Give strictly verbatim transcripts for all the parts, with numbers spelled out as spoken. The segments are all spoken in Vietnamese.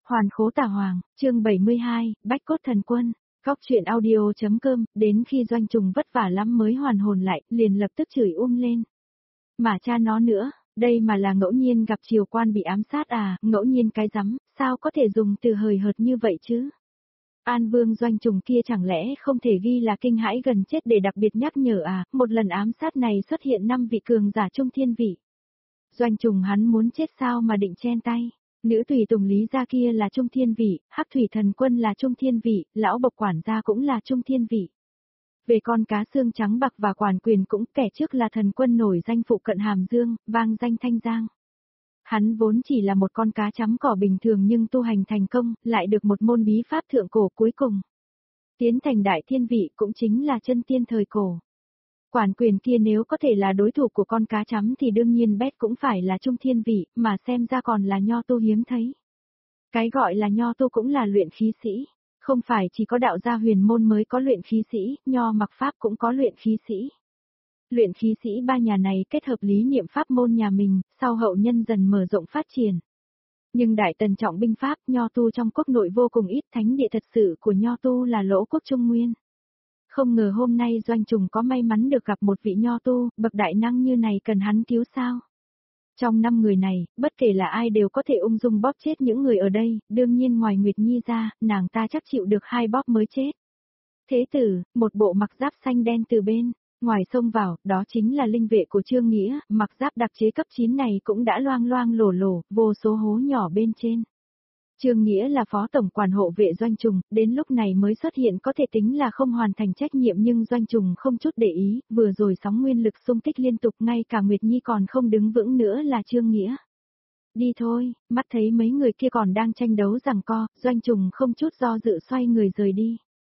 Hoàn khố tà hoàng, chương bảy mươi hai, Bách cốt thần quân. Góc truyện audio.com, đến khi Doanh Trùng vất vả lắm mới hoàn hồn lại, liền lập tức chửi um lên. Mà cha nó nữa, đây mà là ngẫu nhiên gặp triều quan bị ám sát à, ngẫu nhiên cái rắm, sao có thể dùng từ hời hợt như vậy chứ? An Vương Doanh Trùng kia chẳng lẽ không thể ghi là kinh hãi gần chết để đặc biệt nhắc nhở à, một lần ám sát này xuất hiện năm vị cường giả trung thiên vị. Doanh Trùng hắn muốn chết sao mà định chen tay. Nữ tùy tùng lý gia kia là trung thiên vị, hắc thủy thần quân là trung thiên vị, lão bộc quản gia cũng là trung thiên vị. Về con cá xương trắng bạc và quản quyền cũng kẻ trước là thần quân nổi danh phụ cận Hàm Dương, vang danh Thanh Giang. Hắn vốn chỉ là một con cá chấm cỏ bình thường nhưng tu hành thành công, lại được một môn bí pháp thượng cổ cuối cùng. Tiến thành đại thiên vị cũng chính là chân tiên thời cổ. Quản quyền kia nếu có thể là đối thủ của con cá chấm thì đương nhiên Bét cũng phải là trung thiên vị, mà xem ra còn là nho tu hiếm thấy. Cái gọi là nho tu cũng là luyện khí sĩ, không phải chỉ có đạo gia huyền môn mới có luyện khí sĩ, nho mặc pháp cũng có luyện khí sĩ. Luyện khí sĩ ba nhà này kết hợp lý niệm pháp môn nhà mình, sau hậu nhân dần mở rộng phát triển. Nhưng đại tần trọng binh pháp nho tu trong quốc nội vô cùng ít, thánh địa thật sự của nho tu là Lỗ quốc Trung Nguyên. Không ngờ hôm nay Doanh Trùng có may mắn được gặp một vị nho tu, bậc đại năng như này cần hắn cứu sao? Trong năm người này, bất kể là ai đều có thể ung dung bóp chết những người ở đây, đương nhiên ngoài Nguyệt Nhi ra, nàng ta chắc chịu được hai bóp mới chết. Thế tử, một bộ mặc giáp xanh đen từ bên, ngoài xông vào, đó chính là linh vệ của Trương Nghĩa, mặc giáp đặc chế cấp chín này cũng đã loang loang lổ lổ, vô số hố nhỏ bên trên. Trương Nghĩa là phó tổng quản hộ vệ Doanh Trùng, đến lúc này mới xuất hiện có thể tính là không hoàn thành trách nhiệm nhưng Doanh Trùng không chút để ý, vừa rồi sóng nguyên lực xung kích liên tục ngay cả Nguyệt Nhi còn không đứng vững nữa là Trương Nghĩa. Đi thôi, mắt thấy mấy người kia còn đang tranh đấu giằng co, Doanh Trùng không chút do dự xoay người rời đi.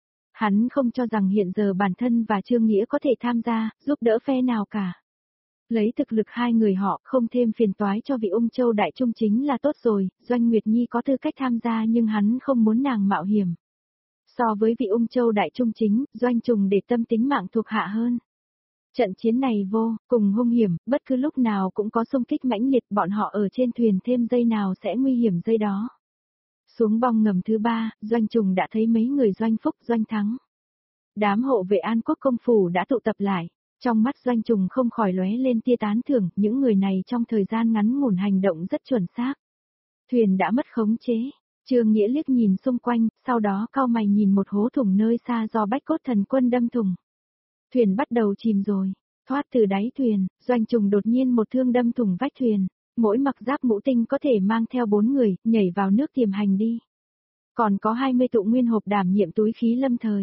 Hắn không cho rằng hiện giờ bản thân và Trương Nghĩa có thể tham gia, giúp đỡ phe nào cả. Lấy thực lực hai người họ không thêm phiền toái cho vị Ung Châu Đại Trung chính là tốt rồi, Doanh Nguyệt Nhi có tư cách tham gia nhưng hắn không muốn nàng mạo hiểm. So với vị Ung Châu Đại Trung chính, Doanh Trùng để tâm tính mạng thuộc hạ hơn. Trận chiến này vô cùng hung hiểm, bất cứ lúc nào cũng có xung kích mãnh liệt, bọn họ ở trên thuyền thêm giây nào sẽ nguy hiểm giây đó. Xuống bong ngầm thứ ba, Doanh Trùng đã thấy mấy người Doanh Phúc, Doanh Thắng. Đám hộ vệ An Quốc công phủ đã tụ tập lại. Trong mắt Doanh Trùng không khỏi lóe lên tia tán thưởng, những người này trong thời gian ngắn ngủn hành động rất chuẩn xác. Thuyền đã mất khống chế, Trương Nghĩa liếc nhìn xung quanh, sau đó cau mày nhìn một hố thủng nơi xa do Bách cốt thần quân đâm thủng. Thuyền bắt đầu chìm rồi, thoát từ đáy thuyền, Doanh Trùng đột nhiên một thương đâm thủng vách thuyền, mỗi mặc giáp ngũ tinh có thể mang theo bốn người, nhảy vào nước tiềm hành đi. Còn có hai mươi tụ nguyên hộp đảm nhiệm túi khí lâm thời.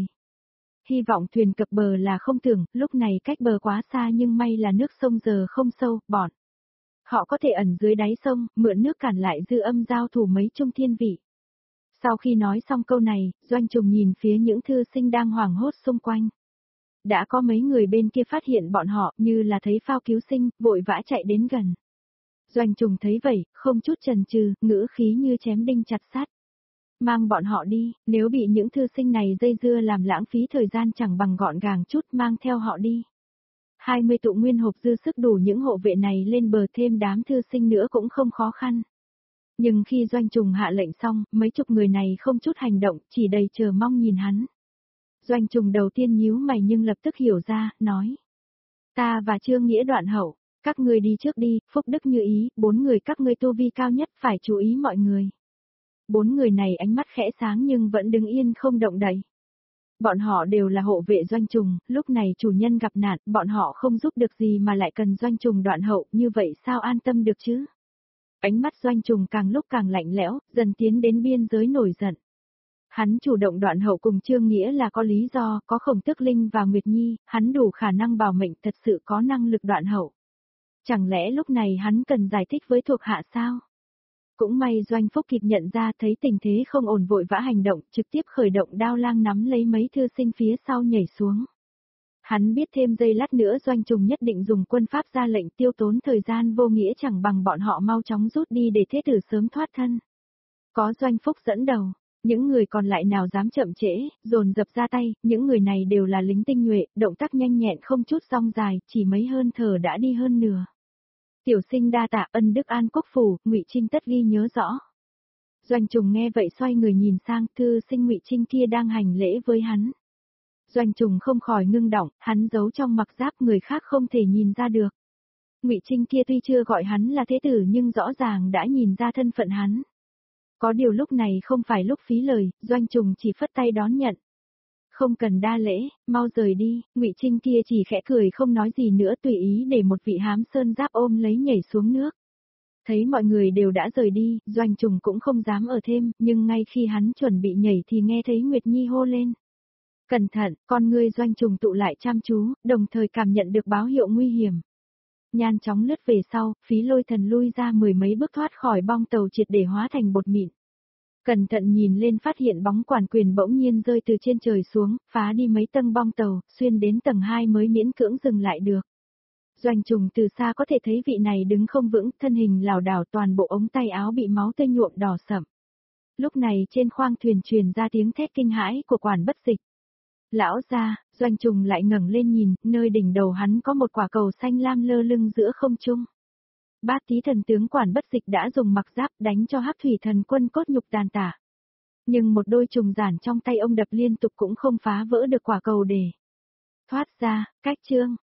Hy vọng thuyền cập bờ là không tưởng, lúc này cách bờ quá xa nhưng may là nước sông giờ không sâu, bọn. Họ có thể ẩn dưới đáy sông, mượn nước cản lại dư âm giao thủ mấy trung thiên vị. Sau khi nói xong câu này, Doanh Trùng nhìn phía những thư sinh đang hoảng hốt xung quanh. Đã có mấy người bên kia phát hiện bọn họ như là thấy phao cứu sinh, vội vã chạy đến gần. Doanh Trùng thấy vậy, không chút chần chừ, ngữ khí như chém đinh chặt sắt. Mang bọn họ đi, nếu bị những thư sinh này dây dưa làm lãng phí thời gian chẳng bằng gọn gàng chút mang theo họ đi. hai mươi tụ nguyên hộp dư sức đủ những hộ vệ này lên bờ thêm đám thư sinh nữa cũng không khó khăn. Nhưng khi Doanh Trùng hạ lệnh xong, mấy chục người này không chút hành động, chỉ đầy chờ mong nhìn hắn. Doanh Trùng đầu tiên nhíu mày nhưng lập tức hiểu ra, nói. Ta và Trương Nghĩa đoạn hậu, các ngươi đi trước đi, phúc đức như ý, bốn người các ngươi tu vi cao nhất phải chú ý mọi người. Bốn người này ánh mắt khẽ sáng nhưng vẫn đứng yên không động đậy. Bọn họ đều là hộ vệ Doanh Trùng, lúc này chủ nhân gặp nạn, bọn họ không giúp được gì mà lại cần Doanh Trùng đoạn hậu, như vậy sao an tâm được chứ? Ánh mắt Doanh Trùng càng lúc càng lạnh lẽo, dần tiến đến biên giới nổi giận. Hắn chủ động đoạn hậu cùng Trương Nghĩa là có lý do, có Khổng Tước Linh và Nguyệt Nhi, hắn đủ khả năng bảo mệnh, thật sự có năng lực đoạn hậu. Chẳng lẽ lúc này hắn cần giải thích với thuộc hạ sao? Cũng may Doanh Phúc kịp nhận ra thấy tình thế không ổn vội vã hành động, trực tiếp khởi động đao lang nắm lấy mấy thư sinh phía sau nhảy xuống. Hắn biết thêm giây lát nữa Doanh Trùng nhất định dùng quân pháp ra lệnh tiêu tốn thời gian vô nghĩa chẳng bằng bọn họ mau chóng rút đi để thế tử sớm thoát thân. Có Doanh Phúc dẫn đầu, những người còn lại nào dám chậm trễ, dồn dập ra tay, những người này đều là lính tinh nhuệ, động tác nhanh nhẹn không chút rong dài, chỉ mấy hơn thở đã đi hơn nửa. Tiểu sinh đa tạ ân đức An Quốc phủ, Ngụy Trinh tất ghi nhớ rõ. Doanh Trùng nghe vậy xoay người nhìn sang thư sinh Ngụy Trinh kia đang hành lễ với hắn. Doanh Trùng không khỏi ngưng động, hắn giấu trong mặc giáp người khác không thể nhìn ra được. Ngụy Trinh kia tuy chưa gọi hắn là thế tử nhưng rõ ràng đã nhìn ra thân phận hắn. Có điều lúc này không phải lúc phí lời, Doanh Trùng chỉ phất tay đón nhận. Không cần đa lễ, mau rời đi, Ngụy Trinh kia chỉ khẽ cười không nói gì nữa tùy ý để một vị hám sơn giáp ôm lấy nhảy xuống nước. Thấy mọi người đều đã rời đi, Doanh Trùng cũng không dám ở thêm, nhưng ngay khi hắn chuẩn bị nhảy thì nghe thấy Nguyệt Nhi hô lên. Cẩn thận, con ngươi Doanh Trùng tụ lại chăm chú, đồng thời cảm nhận được báo hiệu nguy hiểm. Nhan chóng lướt về sau, Phí Lôi Thần lui ra mười mấy bước thoát khỏi bong tàu triệt để hóa thành bột mịn. Cẩn thận nhìn lên phát hiện bóng quản quyền bỗng nhiên rơi từ trên trời xuống, phá đi mấy tầng bong tàu, xuyên đến tầng hai mới miễn cưỡng dừng lại được. Doanh Trùng từ xa có thể thấy vị này đứng không vững, thân hình lảo đảo toàn bộ ống tay áo bị máu tươi nhuộm đỏ sậm. Lúc này trên khoang thuyền truyền ra tiếng thét kinh hãi của quản bất dịch. Lão gia, Doanh Trùng lại ngẩng lên nhìn, nơi đỉnh đầu hắn có một quả cầu xanh lam lơ lưng giữa không trung. Bát Tý thần tướng quản bất dịch đã dùng mặc giáp đánh cho Hắc Thủy thần quân cốt nhục tàn tả. Nhưng một đôi trùng giản trong tay ông đập liên tục cũng không phá vỡ được quả cầu để thoát ra, cách chương.